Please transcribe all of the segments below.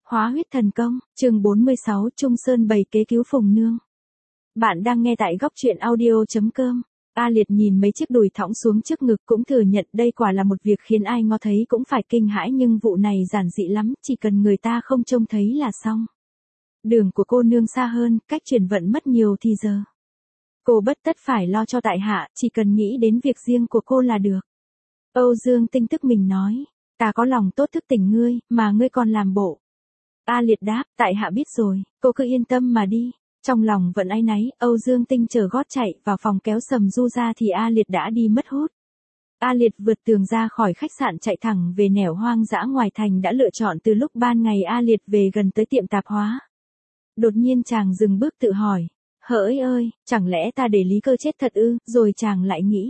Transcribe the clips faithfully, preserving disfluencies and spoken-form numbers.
Hóa huyết thần công, chương bốn mươi sáu, Trung Sơn bày kế cứu Phùng Nương. Bạn đang nghe tại góc truyện audio.com. A Liệt nhìn mấy chiếc đùi thõng xuống trước ngực cũng thừa nhận đây quả là một việc khiến ai ngó thấy cũng phải kinh hãi, nhưng vụ này giản dị lắm, chỉ cần người ta không trông thấy là xong. Đường của cô nương xa hơn, cách chuyển vận mất nhiều thì giờ. Cô bất tất phải lo cho tại hạ, chỉ cần nghĩ đến việc riêng của cô là được. Âu Dương Tinh tức mình nói, ta có lòng tốt thức tỉnh ngươi, mà ngươi còn làm bộ. A Liệt đáp, tại hạ biết rồi, cô cứ yên tâm mà đi. Trong lòng vẫn áy náy, Âu Dương Tinh chờ gót chạy vào phòng kéo Sầm Du ra thì A Liệt đã đi mất hút. A Liệt vượt tường ra khỏi khách sạn chạy thẳng về nẻo hoang dã ngoài thành đã lựa chọn từ lúc ban ngày. A Liệt về gần tới tiệm tạp hóa. Đột nhiên chàng dừng bước tự hỏi, hỡi ơi, chẳng lẽ ta để Lý Cơ chết thật ư? Rồi chàng lại nghĩ,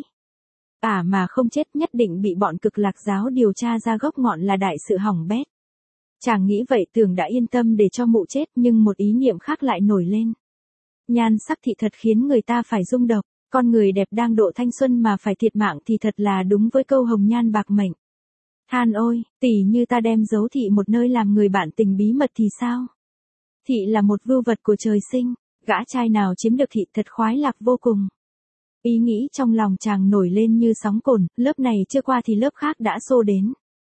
à mà không chết nhất định bị bọn Cực Lạc giáo điều tra ra gốc ngọn là đại sự hỏng bét. Chàng nghĩ vậy tưởng đã yên tâm để cho mụ chết, nhưng một ý niệm khác lại nổi lên. Nhan sắc thị thật khiến người ta phải rung động, con người đẹp đang độ thanh xuân mà phải thiệt mạng thì thật là đúng với câu hồng nhan bạc mệnh. Than ôi, tỷ như ta đem giấu thị một nơi làm người bạn tình bí mật thì sao? Thị là một vưu vật của trời sinh, gã trai nào chiếm được thị thật khoái lạc vô cùng. Ý nghĩ trong lòng chàng nổi lên như sóng cồn, lớp này chưa qua thì lớp khác đã xô đến.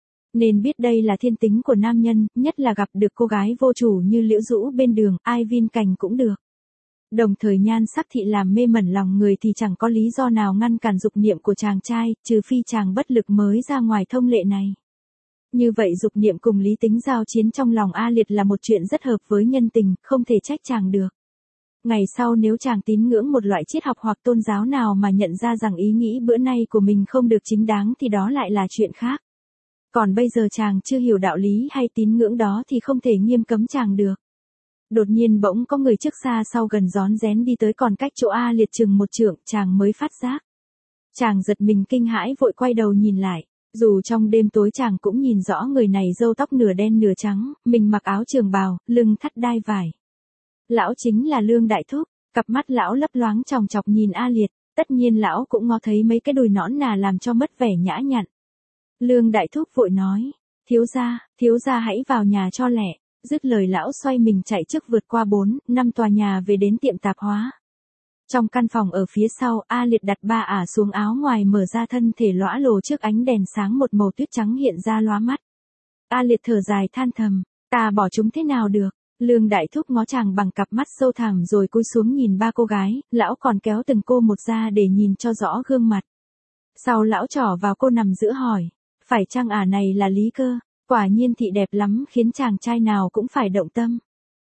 Nên biết đây là thiên tính của nam nhân, nhất là gặp được cô gái vô chủ như Liễu Dũ bên đường, ai viên cành cũng được. Đồng thời nhan sắc thị làm mê mẩn lòng người thì chẳng có lý do nào ngăn cản dục niệm của chàng trai, trừ phi chàng bất lực mới ra ngoài thông lệ này. Như vậy dục niệm cùng lý tính giao chiến trong lòng A Liệt là một chuyện rất hợp với nhân tình, không thể trách chàng được. Ngày sau nếu chàng tín ngưỡng một loại triết học hoặc tôn giáo nào mà nhận ra rằng ý nghĩ bữa nay của mình không được chính đáng thì đó lại là chuyện khác. Còn bây giờ chàng chưa hiểu đạo lý hay tín ngưỡng đó thì không thể nghiêm cấm chàng được. Đột nhiên bỗng có người trước xa sau gần rón rén đi tới, còn cách chỗ A Liệt chừng một trượng, chàng mới phát giác. Chàng giật mình kinh hãi vội quay đầu nhìn lại. Dù trong đêm tối chàng cũng nhìn rõ người này râu tóc nửa đen nửa trắng, mình mặc áo trường bào, lưng thắt đai vải. Lão chính là Lương Đại Thúc, cặp mắt lão lấp loáng chòng chọc nhìn A Liệt, tất nhiên lão cũng ngó thấy mấy cái đùi nõn nà làm cho mất vẻ nhã nhặn. Lương Đại Thúc vội nói, thiếu gia, thiếu gia hãy vào nhà cho lẹ. Dứt lời lão xoay mình chạy trước vượt qua bốn, năm tòa nhà về đến tiệm tạp hóa. Trong căn phòng ở phía sau, A Liệt đặt ba ả xuống áo ngoài, mở ra thân thể lõa lồ trước ánh đèn sáng, một màu tuyết trắng hiện ra lóa mắt. A Liệt thở dài than thầm, ta bỏ chúng thế nào được. Lương Đại Thúc ngó chàng bằng cặp mắt sâu thẳm rồi cúi xuống nhìn ba cô gái, lão còn kéo từng cô một ra để nhìn cho rõ gương mặt. Sau lão trỏ vào cô nằm giữa hỏi, phải chăng ả này là Lý Cơ? Quả nhiên thị đẹp lắm khiến chàng trai nào cũng phải động tâm.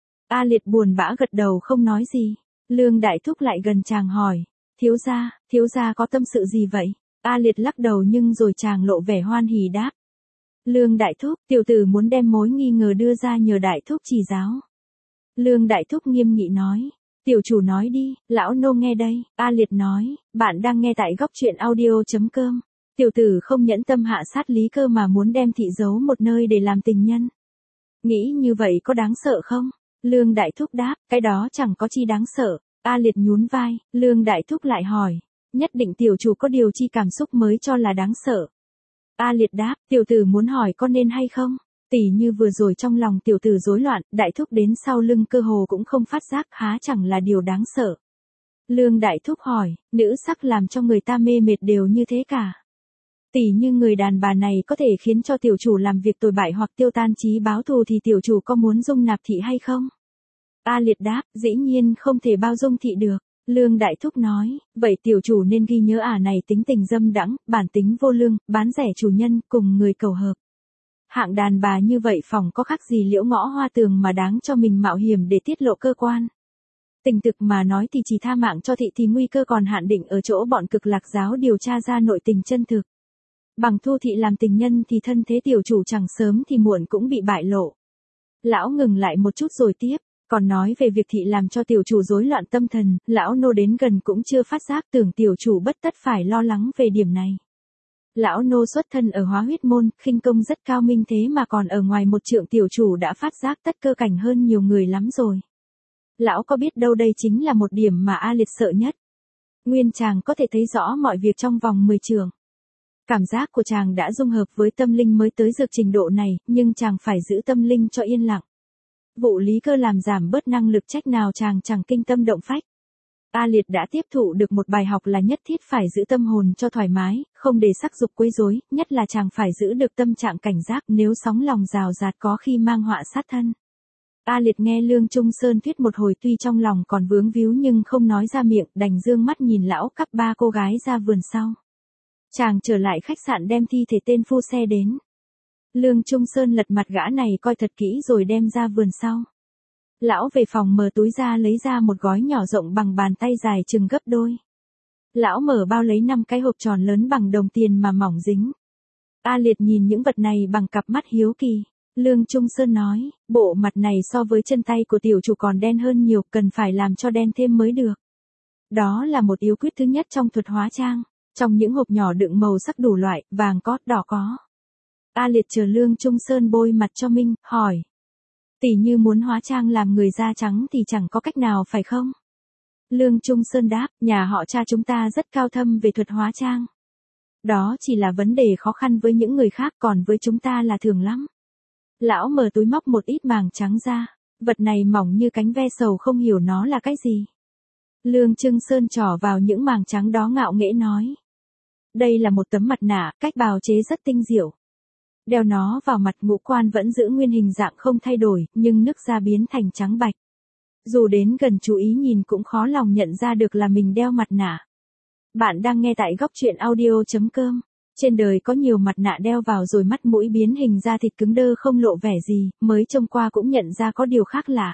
A Liệt buồn bã gật đầu không nói gì. Lương Đại Thúc lại gần chàng hỏi, thiếu gia, thiếu gia có tâm sự gì vậy? A Liệt lắc đầu nhưng rồi chàng lộ vẻ hoan hỉ đáp. Lương Đại Thúc, tiểu tử muốn đem mối nghi ngờ đưa ra nhờ Đại Thúc chỉ giáo. Lương Đại Thúc nghiêm nghị nói, tiểu chủ nói đi, lão nô nghe đây. A Liệt nói, bạn đang nghe tại góc truyện audio.com. Tiểu tử không nhẫn tâm hạ sát Lý Cơ mà muốn đem thị giấu một nơi để làm tình nhân. Nghĩ như vậy có đáng sợ không? Lương Đại Thúc đáp, cái đó chẳng có chi đáng sợ. A Liệt nhún vai, Lương Đại Thúc lại hỏi, nhất định tiểu chủ có điều chi cảm xúc mới cho là đáng sợ. A Liệt đáp, tiểu tử muốn hỏi có nên hay không? Tỷ như vừa rồi trong lòng tiểu tử rối loạn, Đại Thúc đến sau lưng cơ hồ cũng không phát giác, há chẳng là điều đáng sợ. Lương Đại Thúc hỏi, nữ sắc làm cho người ta mê mệt đều như thế cả. Tỷ như người đàn bà này có thể khiến cho tiểu chủ làm việc tồi bại hoặc tiêu tan chí báo thù thì tiểu chủ có muốn dung nạp thị hay không? A Liệt đáp, dĩ nhiên không thể bao dung thị được. Lương Đại Thúc nói, vậy tiểu chủ nên ghi nhớ ả này tính tình dâm đãng, bản tính vô lương, bán rẻ chủ nhân, cùng người cầu hợp. Hạng đàn bà như vậy phòng có khác gì Liễu Ngõ Hoa Tường mà đáng cho mình mạo hiểm để tiết lộ cơ quan. Tình thực mà nói thì chỉ tha mạng cho thị thì nguy cơ còn hạn định ở chỗ bọn Cực Lạc giáo điều tra ra nội tình chân thực. Bằng thu thị làm tình nhân thì thân thế tiểu chủ chẳng sớm thì muộn cũng bị bại lộ. Lão ngừng lại một chút rồi tiếp, còn nói về việc thị làm cho tiểu chủ rối loạn tâm thần, lão nô đến gần cũng chưa phát giác, tưởng tiểu chủ bất tất phải lo lắng về điểm này. Lão nô xuất thân ở Hóa Huyết môn, khinh công rất cao minh, thế mà còn ở ngoài một trượng tiểu chủ đã phát giác tất cơ cảnh hơn nhiều người lắm rồi. Lão có biết đâu đây chính là một điểm mà A Liệt sợ nhất. Nguyên chàng có thể thấy rõ mọi việc trong vòng mười trượng. Cảm giác của chàng đã dung hợp với tâm linh mới tới dược trình độ này, nhưng chàng phải giữ tâm linh cho yên lặng. Vụ lý cơ làm giảm bớt năng lực trách nào chàng chẳng kinh tâm động phách. A Liệt đã tiếp thụ được một bài học là nhất thiết phải giữ tâm hồn cho thoải mái, không để sắc dục quấy rối, nhất là chàng phải giữ được tâm trạng cảnh giác, nếu sóng lòng rào rạt có khi mang họa sát thân. A Liệt nghe Lương Trung Sơn thuyết một hồi, tuy trong lòng còn vướng víu nhưng không nói ra miệng, đành dương mắt nhìn lão cắp ba cô gái ra vườn sau. Chàng trở lại khách sạn đem thi thể tên phu xe đến. Lương Trung Sơn lật mặt gã này coi thật kỹ rồi đem ra vườn sau. Lão về phòng mở túi ra lấy ra một gói nhỏ rộng bằng bàn tay dài chừng gấp đôi. Lão mở bao lấy năm cái hộp tròn lớn bằng đồng tiền mà mỏng dính. A Liệt nhìn những vật này bằng cặp mắt hiếu kỳ. Lương Trung Sơn nói, bộ mặt này so với chân tay của tiểu chủ còn đen hơn nhiều, cần phải làm cho đen thêm mới được. Đó là một yếu quyết thứ nhất trong thuật hóa trang. Trong những hộp nhỏ đựng màu sắc đủ loại, vàng có, đỏ có. A Liệt chờ Lương Trung Sơn bôi mặt cho minh, hỏi. Tỷ như muốn hóa trang làm người da trắng thì chẳng có cách nào phải không? Lương Trung Sơn đáp, nhà họ cha chúng ta rất cao thâm về thuật hóa trang. Đó chỉ là vấn đề khó khăn với những người khác, còn với chúng ta là thường lắm. Lão mở túi móc một ít màng trắng ra, vật này mỏng như cánh ve sầu, không hiểu nó là cái gì. Lương Trung Sơn trỏ vào những màng trắng đó ngạo nghễ nói. Đây là một tấm mặt nạ, cách bào chế rất tinh diệu. Đeo nó vào mặt, ngũ quan vẫn giữ nguyên hình dạng không thay đổi, nhưng nước da biến thành trắng bạch. Dù đến gần chú ý nhìn cũng khó lòng nhận ra được là mình đeo mặt nạ. Bạn đang nghe tại góc truyện audio chấm com. Trên đời có nhiều mặt nạ đeo vào rồi mắt mũi biến hình, da thịt cứng đơ không lộ vẻ gì, mới trông qua cũng nhận ra có điều khác lạ.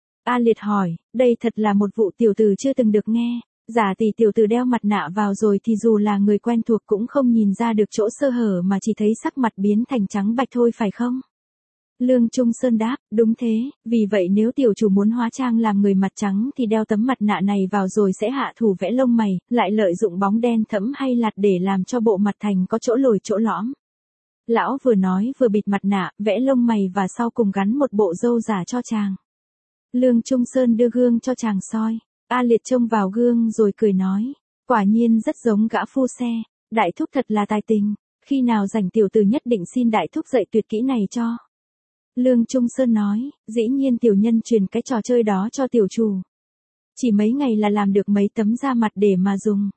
A Liệt hỏi, đây thật là một vụ tiểu tử chưa từng được nghe. Giả tỷ tiểu tử đeo mặt nạ vào rồi thì dù là người quen thuộc cũng không nhìn ra được chỗ sơ hở mà chỉ thấy sắc mặt biến thành trắng bạch thôi phải không? Lương Trung Sơn đáp, đúng thế, vì vậy nếu tiểu chủ muốn hóa trang làm người mặt trắng thì đeo tấm mặt nạ này vào rồi sẽ hạ thủ vẽ lông mày, lại lợi dụng bóng đen thẫm hay lạt để làm cho bộ mặt thành có chỗ lồi chỗ lõm. Lão vừa nói vừa bịt mặt nạ, vẽ lông mày và sau cùng gắn một bộ râu giả cho chàng. Lương Trung Sơn đưa gương cho chàng soi. A Liệt trông vào gương rồi cười nói, quả nhiên rất giống gã phu xe, đại thúc thật là tài tình, khi nào rảnh tiểu tử nhất định xin đại thúc dạy tuyệt kỹ này cho. Lương Trung Sơn nói, dĩ nhiên tiểu nhân truyền cái trò chơi đó cho tiểu chủ. Chỉ mấy ngày là làm được mấy tấm da mặt để mà dùng.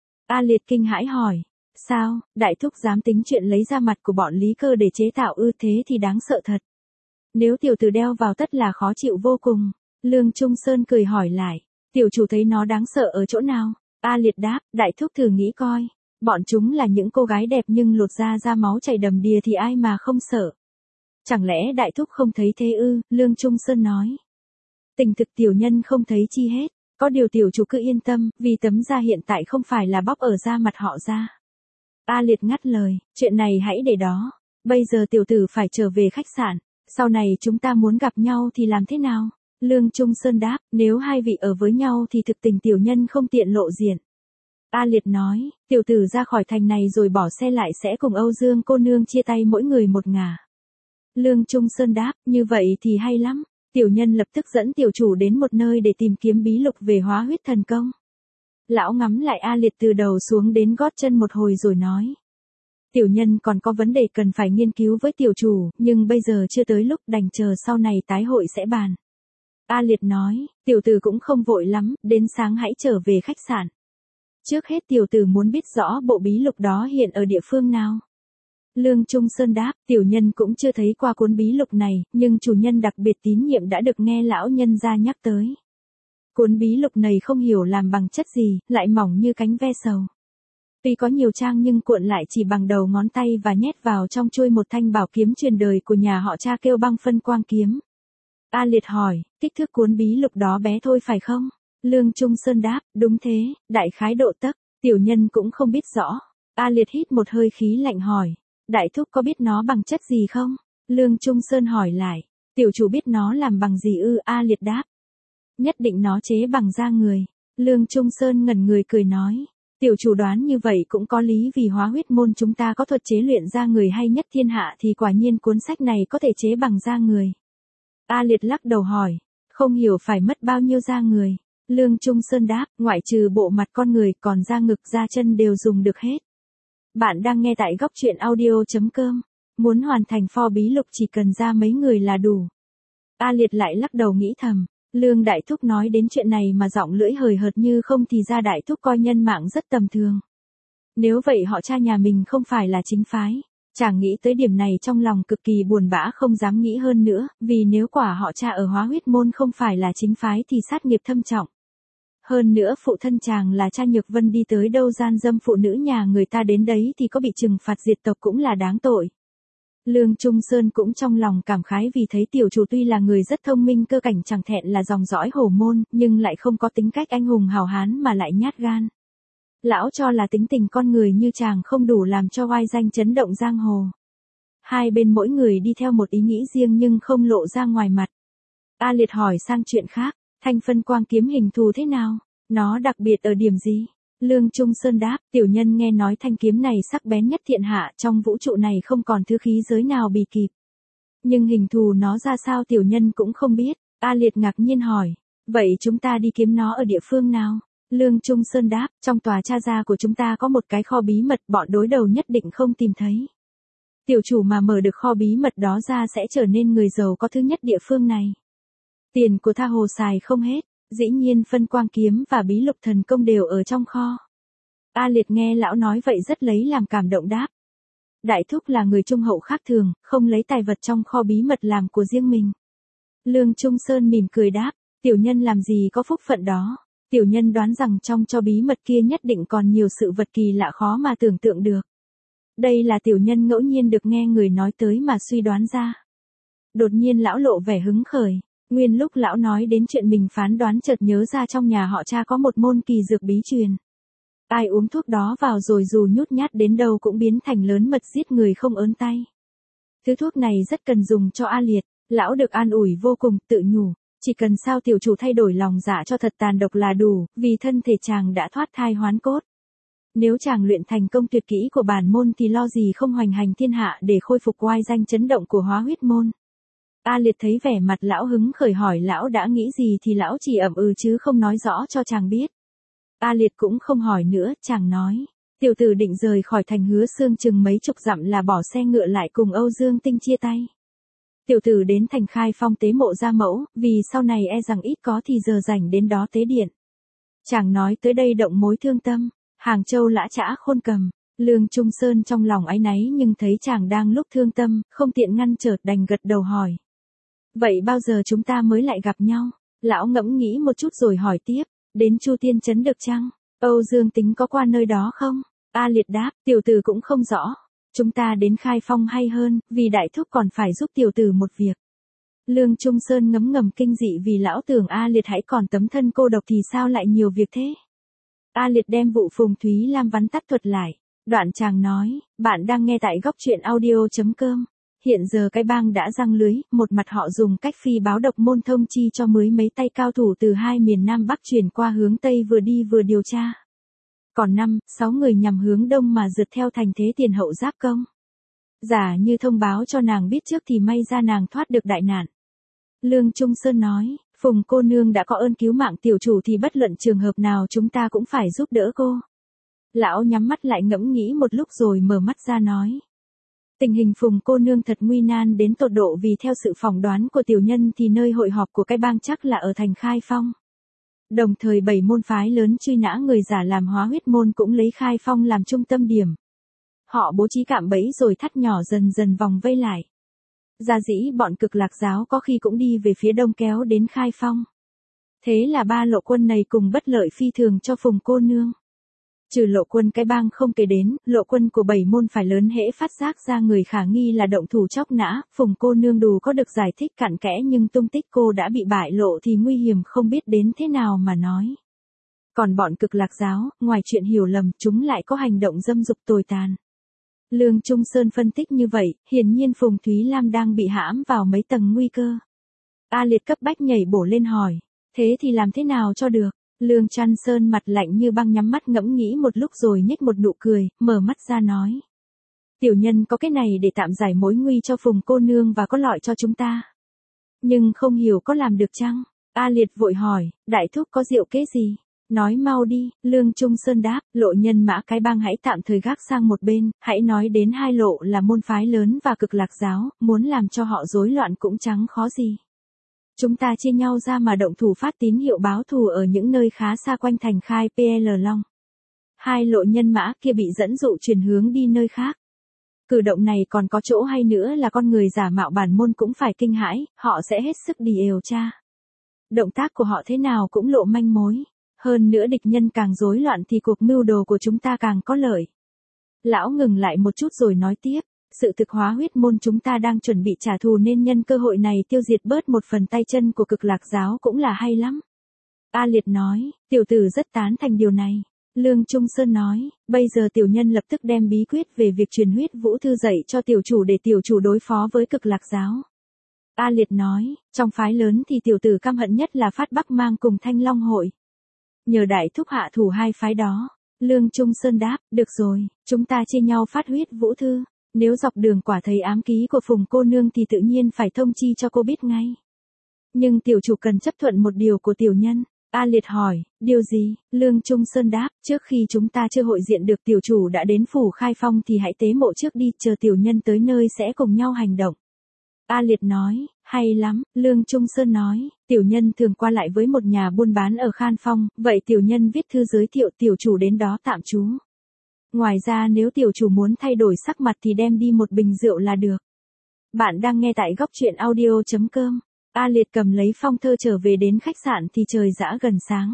A Liệt kinh hãi hỏi, sao, đại thúc dám tính chuyện lấy da mặt của bọn lý cơ để chế tạo ư? Thế thì đáng sợ thật. Nếu tiểu tử đeo vào tất là khó chịu vô cùng. Lương Trung Sơn cười hỏi lại. Tiểu chủ thấy nó đáng sợ ở chỗ nào? A Liệt đáp, đại thúc thử nghĩ coi. Bọn chúng là những cô gái đẹp nhưng lột da ra máu chảy đầm đìa thì ai mà không sợ. Chẳng lẽ đại thúc không thấy thế ư? Lương Trung Sơn nói. Tình thực tiểu nhân không thấy chi hết. Có điều tiểu chủ cứ yên tâm, vì tấm da hiện tại không phải là bóc ở da mặt họ ra. A Liệt ngắt lời, chuyện này hãy để đó. Bây giờ tiểu tử phải trở về khách sạn. Sau này chúng ta muốn gặp nhau thì làm thế nào? Lương Trung Sơn đáp, nếu hai vị ở với nhau thì thực tình tiểu nhân không tiện lộ diện. A Liệt nói, tiểu tử ra khỏi thành này rồi bỏ xe lại sẽ cùng Âu Dương cô nương chia tay mỗi người một ngả. Lương Trung Sơn đáp, như vậy thì hay lắm. Tiểu nhân lập tức dẫn tiểu chủ đến một nơi để tìm kiếm bí lục về hóa huyết thần công. Lão ngắm lại A Liệt từ đầu xuống đến gót chân một hồi rồi nói. Tiểu nhân còn có vấn đề cần phải nghiên cứu với tiểu chủ, nhưng bây giờ chưa tới lúc, đành chờ sau này tái hội sẽ bàn. A Liệt nói, tiểu tử cũng không vội lắm, đến sáng hãy trở về khách sạn. Trước hết tiểu tử muốn biết rõ bộ bí lục đó hiện ở địa phương nào. Lương Trung Sơn đáp, tiểu nhân cũng chưa thấy qua cuốn bí lục này, nhưng chủ nhân đặc biệt tín nhiệm đã được nghe lão nhân gia nhắc tới. Cuốn bí lục này không hiểu làm bằng chất gì, lại mỏng như cánh ve sầu. Tuy có nhiều trang nhưng cuộn lại chỉ bằng đầu ngón tay và nhét vào trong chuôi một thanh bảo kiếm truyền đời của nhà họ cha kêu Băng Phân Quang kiếm. A Liệt hỏi, kích thước cuốn bí lục đó bé thôi phải không? Lương Trung Sơn đáp, đúng thế, đại khái độ tấc, tiểu nhân cũng không biết rõ. A Liệt hít một hơi khí lạnh hỏi, đại thúc có biết nó bằng chất gì không? Lương Trung Sơn hỏi lại, tiểu chủ biết nó làm bằng gì ư? A Liệt đáp, nhất định nó chế bằng da người. Lương Trung Sơn ngẩn người cười nói, tiểu chủ đoán như vậy cũng có lý, vì hóa huyết môn chúng ta có thuật chế luyện da người hay nhất thiên hạ thì quả nhiên cuốn sách này có thể chế bằng da người. A Liệt lắc đầu hỏi, không hiểu phải mất bao nhiêu da người. Lương Trung Sơn đáp, ngoại trừ bộ mặt con người còn da ngực da chân đều dùng được hết. Bạn đang nghe tại góc truyện audio chấm com. Muốn hoàn thành pho bí lục chỉ cần ra mấy người là đủ. A Liệt lại lắc đầu nghĩ thầm, Lương Đại Thúc nói đến chuyện này mà giọng lưỡi hời hợt như không thì ra Đại Thúc coi nhân mạng rất tầm thường. Nếu vậy họ cha nhà mình không phải là chính phái. Chàng nghĩ tới điểm này trong lòng cực kỳ buồn bã không dám nghĩ hơn nữa, vì nếu quả họ cha ở Hóa Huyết Môn không phải là chính phái thì sát nghiệp thâm trọng. Hơn nữa phụ thân chàng là cha Nhược Vân đi tới đâu gian dâm phụ nữ nhà người ta đến đấy thì có bị trừng phạt diệt tộc cũng là đáng tội. Lương Trung Sơn cũng trong lòng cảm khái vì thấy tiểu chủ tuy là người rất thông minh cơ cảnh chẳng thẹn là dòng dõi hổ môn, nhưng lại không có tính cách anh hùng hào hán mà lại nhát gan. Lão cho là tính tình con người như chàng không đủ làm cho oai danh chấn động giang hồ. Hai bên mỗi người đi theo một ý nghĩ riêng nhưng không lộ ra ngoài mặt. A Liệt hỏi sang chuyện khác, thanh phân quang kiếm hình thù thế nào? Nó đặc biệt ở điểm gì? Lương Trung Sơn đáp, tiểu nhân nghe nói thanh kiếm này sắc bén nhất thiên hạ, trong vũ trụ này không còn thứ khí giới nào bì kịp. Nhưng hình thù nó ra sao tiểu nhân cũng không biết. A Liệt ngạc nhiên hỏi, vậy chúng ta đi kiếm nó ở địa phương nào? Lương Trung Sơn đáp, trong tòa cha gia của chúng ta có một cái kho bí mật bọn đối đầu nhất định không tìm thấy. Tiểu chủ mà mở được kho bí mật đó ra sẽ trở nên người giàu có thứ nhất địa phương này. Tiền của tha hồ xài không hết, dĩ nhiên phân quang kiếm và bí lục thần công đều ở trong kho. A Liệt nghe lão nói vậy rất lấy làm cảm động đáp. Đại Thúc là người trung hậu khác thường, không lấy tài vật trong kho bí mật làm của riêng mình. Lương Trung Sơn mỉm cười đáp, tiểu nhân làm gì có phúc phận đó. Tiểu nhân đoán rằng trong cho bí mật kia nhất định còn nhiều sự vật kỳ lạ khó mà tưởng tượng được. Đây là tiểu nhân ngẫu nhiên được nghe người nói tới mà suy đoán ra. Đột nhiên lão lộ vẻ hứng khởi, nguyên lúc lão nói đến chuyện mình phán đoán chợt nhớ ra trong nhà họ cha có một môn kỳ dược bí truyền. Ai uống thuốc đó vào rồi dù nhút nhát đến đâu cũng biến thành lớn mật giết người không ớn tay. Thứ thuốc này rất cần dùng cho A Liệt, lão được an ủi vô cùng, tự nhủ. Chỉ cần sao tiểu chủ thay đổi lòng dạ cho thật tàn độc là đủ, vì thân thể chàng đã thoát thai hoán cốt. Nếu chàng luyện thành công tuyệt kỹ của bản môn thì lo gì không hoành hành thiên hạ để khôi phục oai danh chấn động của Hóa Huyết Môn. A Liệt thấy vẻ mặt lão hứng khởi hỏi lão đã nghĩ gì thì lão chỉ ậm ừ chứ không nói rõ cho chàng biết. A Liệt cũng không hỏi nữa, chàng nói, tiểu tử định rời khỏi thành Hứa Xương chừng mấy chục dặm là bỏ xe ngựa lại cùng Âu Dương Tinh chia tay. Tiểu tử đến thành Khai Phong tế mộ gia mẫu, vì sau này e rằng ít có thì giờ rảnh đến đó tế điện. Chàng nói tới đây động mối thương tâm, Hàng Châu lã chã khôn cầm, Lương Trung Sơn trong lòng áy náy nhưng thấy chàng đang lúc thương tâm, không tiện ngăn chợt đành gật đầu hỏi. Vậy bao giờ chúng ta mới lại gặp nhau? Lão ngẫm nghĩ một chút rồi hỏi tiếp, đến Chu Tiên Trấn được chăng? Âu Dương Tính có qua nơi đó không? A Liệt đáp, tiểu tử cũng không rõ. Chúng ta đến Khai Phong hay hơn, vì Đại Thúc còn phải giúp tiểu tử một việc. Lương Trung Sơn ngấm ngầm kinh dị vì lão tưởng A Liệt hãy còn tấm thân cô độc thì sao lại nhiều việc thế. A Liệt đem vụ Phùng Thúy Lam vắn tắt thuật lại. Đoạn chàng nói, bạn đang nghe tại góc truyện audio.com. Hiện giờ cái bang đã răng lưới, một mặt họ dùng cách phi báo độc môn thông chi cho mới mấy tay cao thủ từ hai miền Nam Bắc chuyển qua hướng Tây vừa đi vừa điều tra. Còn năm, sáu người nhằm hướng Đông mà rượt theo thành thế tiền hậu giáp công. Giả như thông báo cho nàng biết trước thì may ra nàng thoát được đại nạn. Lương Trung Sơn nói, Phùng cô nương đã có ơn cứu mạng tiểu chủ thì bất luận trường hợp nào chúng ta cũng phải giúp đỡ cô. Lão nhắm mắt lại ngẫm nghĩ một lúc rồi mở mắt ra nói. Tình hình Phùng cô nương thật nguy nan đến tột độ vì theo sự phỏng đoán của tiểu nhân thì nơi hội họp của cái bang chắc là ở thành Khai Phong. Đồng thời bảy môn phái lớn truy nã người giả làm Hóa Huyết Môn cũng lấy Khai Phong làm trung tâm điểm. Họ bố trí cạm bẫy rồi thắt nhỏ dần dần vòng vây lại. Gia dĩ bọn Cực Lạc giáo có khi cũng đi về phía đông kéo đến Khai Phong. Thế là ba lộ quân này cùng bất lợi phi thường cho Phùng cô nương. Trừ lộ quân cái bang không kể đến, lộ quân của bảy môn phải lớn hễ phát giác ra người khả nghi là động thủ chóc nã, Phùng cô nương đủ có được giải thích cặn kẽ nhưng tung tích cô đã bị bại lộ thì nguy hiểm không biết đến thế nào mà nói. Còn bọn Cực Lạc giáo, ngoài chuyện hiểu lầm, chúng lại có hành động dâm dục tồi tàn. Lương Trung Sơn phân tích như vậy, hiển nhiên Phùng Thúy Lam đang bị hãm vào mấy tầng nguy cơ. A Liệt cấp bách nhảy bổ lên hỏi, thế thì làm thế nào cho được? Lương Trăn Sơn mặt lạnh như băng nhắm mắt ngẫm nghĩ một lúc rồi nhếch một nụ cười, mở mắt ra nói. Tiểu nhân có cái này để tạm giải mối nguy cho Phùng cô nương và có lợi cho chúng ta. Nhưng không hiểu có làm được chăng? A Liệt vội hỏi, Đại Thúc có diệu kế gì? Nói mau đi, Lương Trung Sơn đáp, lộ nhân mã cái bang hãy tạm thời gác sang một bên, hãy nói đến hai lộ là môn phái lớn và Cực Lạc giáo, muốn làm cho họ rối loạn cũng chẳng khó gì. Chúng ta chia nhau ra mà động thủ phát tín hiệu báo thù ở những nơi khá xa quanh thành Khai pê lờ Long. Hai lộ nhân mã kia bị dẫn dụ chuyển hướng đi nơi khác. Cử động này còn có chỗ hay nữa là con người giả mạo bản môn cũng phải kinh hãi, họ sẽ hết sức điều tra. Động tác của họ thế nào cũng lộ manh mối. Hơn nữa địch nhân càng rối loạn thì cuộc mưu đồ của chúng ta càng có lợi. Lão ngừng lại một chút rồi nói tiếp. Sự thực hóa huyết môn chúng ta đang chuẩn bị trả thù nên nhân cơ hội này tiêu diệt bớt một phần tay chân của Cực Lạc giáo cũng là hay lắm. A Liệt nói, tiểu tử rất tán thành điều này. Lương Trung Sơn nói, bây giờ tiểu nhân lập tức đem bí quyết về việc truyền huyết vũ thư dạy cho tiểu chủ để tiểu chủ đối phó với Cực Lạc giáo. A Liệt nói, trong phái lớn thì tiểu tử căm hận nhất là Phát Bắc Mang cùng Thanh Long hội. Nhờ đại thúc hạ thủ hai phái đó. Lương Trung Sơn đáp, được rồi, chúng ta chia nhau phát huyết vũ thư. Nếu dọc đường quả thấy ám ký của Phùng cô nương thì tự nhiên phải thông chi cho cô biết ngay. Nhưng tiểu chủ cần chấp thuận một điều của tiểu nhân. A Liệt hỏi, điều gì? Lương Trung Sơn đáp, trước khi chúng ta chưa hội diện được tiểu chủ đã đến phủ Khai Phong thì hãy tế mộ trước đi, chờ tiểu nhân tới nơi sẽ cùng nhau hành động. A Liệt nói, hay lắm, Lương Trung Sơn nói, tiểu nhân thường qua lại với một nhà buôn bán ở Khan Phong, vậy tiểu nhân viết thư giới thiệu tiểu chủ đến đó tạm trú. Ngoài ra nếu tiểu chủ muốn thay đổi sắc mặt thì đem đi một bình rượu là được. Bạn đang nghe tại góc truyện audio chấm com. A Liệt cầm lấy phong thơ trở về đến khách sạn thì trời dã gần sáng.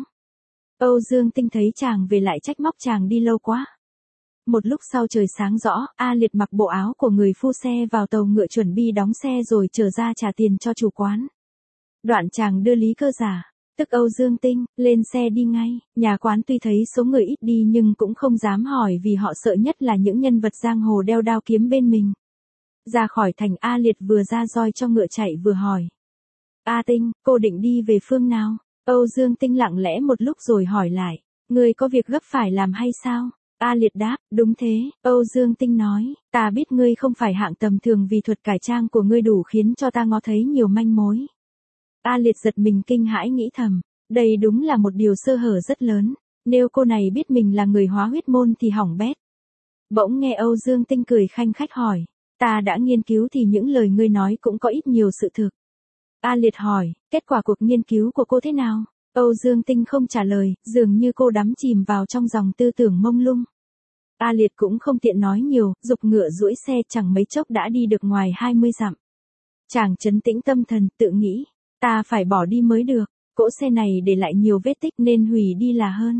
Âu Dương Tinh thấy chàng về lại trách móc chàng đi lâu quá. Một lúc sau trời sáng rõ, A Liệt mặc bộ áo của người phu xe vào tàu ngựa chuẩn bị đóng xe rồi trở ra trả tiền cho chủ quán. Đoạn chàng đưa Lý Cơ Giả, tức Âu Dương Tinh, lên xe đi ngay. Nhà quán tuy thấy số người ít đi nhưng cũng không dám hỏi vì họ sợ nhất là những nhân vật giang hồ đeo đao kiếm bên mình. Ra khỏi thành, A Liệt vừa ra roi cho ngựa chạy vừa hỏi. A Tinh, cô định đi về phương nào? Âu Dương Tinh lặng lẽ một lúc rồi hỏi lại. Ngươi có việc gấp phải làm hay sao? A Liệt đáp, đúng thế. Âu Dương Tinh nói, ta biết ngươi không phải hạng tầm thường vì thuật cải trang của ngươi đủ khiến cho ta ngó thấy nhiều manh mối. A Liệt giật mình kinh hãi nghĩ thầm, đây đúng là một điều sơ hở rất lớn. Nếu cô này biết mình là người hóa huyết môn thì hỏng bét. Bỗng nghe Âu Dương Tinh cười khanh khách hỏi, ta đã nghiên cứu thì những lời ngươi nói cũng có ít nhiều sự thực. A Liệt hỏi, kết quả cuộc nghiên cứu của cô thế nào? Âu Dương Tinh không trả lời, dường như cô đắm chìm vào trong dòng tư tưởng mông lung. A Liệt cũng không tiện nói nhiều, giục ngựa duỗi xe chẳng mấy chốc đã đi được ngoài hai mươi dặm. Chàng trấn tĩnh tâm thần, tự nghĩ, ta phải bỏ đi mới được, cỗ xe này để lại nhiều vết tích nên hủy đi là hơn.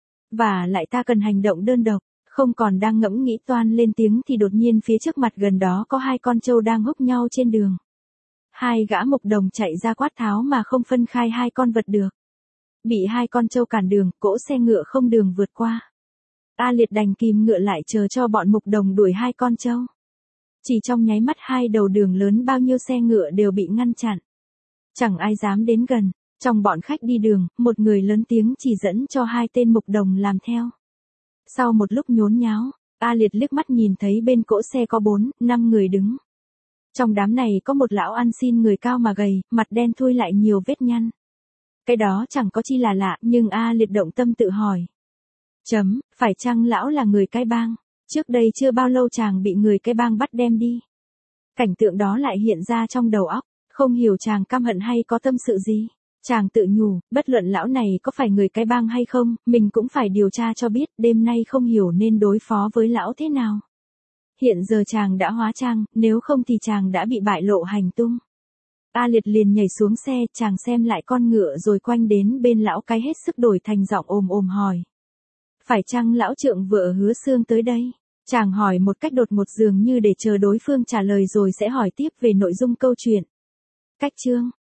Và lại ta cần hành động đơn độc, không còn đang ngẫm nghĩ toan lên tiếng thì đột nhiên phía trước mặt gần đó có hai con trâu đang húc nhau trên đường. Hai gã mục đồng chạy ra quát tháo mà không phân khai hai con vật được. Bị hai con trâu cản đường, cỗ xe ngựa không đường vượt qua. A Liệt đành kìm ngựa lại chờ cho bọn mục đồng đuổi hai con trâu. Chỉ trong nháy mắt hai đầu đường lớn bao nhiêu xe ngựa đều bị ngăn chặn. Chẳng ai dám đến gần, trong bọn khách đi đường, một người lớn tiếng chỉ dẫn cho hai tên mục đồng làm theo. Sau một lúc nhốn nháo, A Liệt liếc mắt nhìn thấy bên cỗ xe có bốn, năm người đứng. Trong đám này có một lão ăn xin người cao mà gầy, mặt đen thui lại nhiều vết nhăn. Cái đó chẳng có chi là lạ, nhưng A Liệt động tâm tự hỏi. Chấm, phải chăng lão là người Cái Bang? Trước đây chưa bao lâu chàng bị người Cái Bang bắt đem đi. Cảnh tượng đó lại hiện ra trong đầu óc, không hiểu chàng căm hận hay có tâm sự gì. Chàng tự nhủ, bất luận lão này có phải người Cái Bang hay không, mình cũng phải điều tra cho biết, đêm nay không hiểu nên đối phó với lão thế nào. Hiện giờ chàng đã hóa trang, nếu không thì chàng đã bị bại lộ hành tung. A Liệt liền nhảy xuống xe, chàng xem lại con ngựa rồi quanh đến bên lão cái hết sức đổi thành giọng ồm ồm hỏi. Phải chăng lão trượng vợ Hứa Xương tới đây? Chàng hỏi một cách đột ngột dường như để chờ đối phương trả lời rồi sẽ hỏi tiếp về nội dung câu chuyện. Cách chương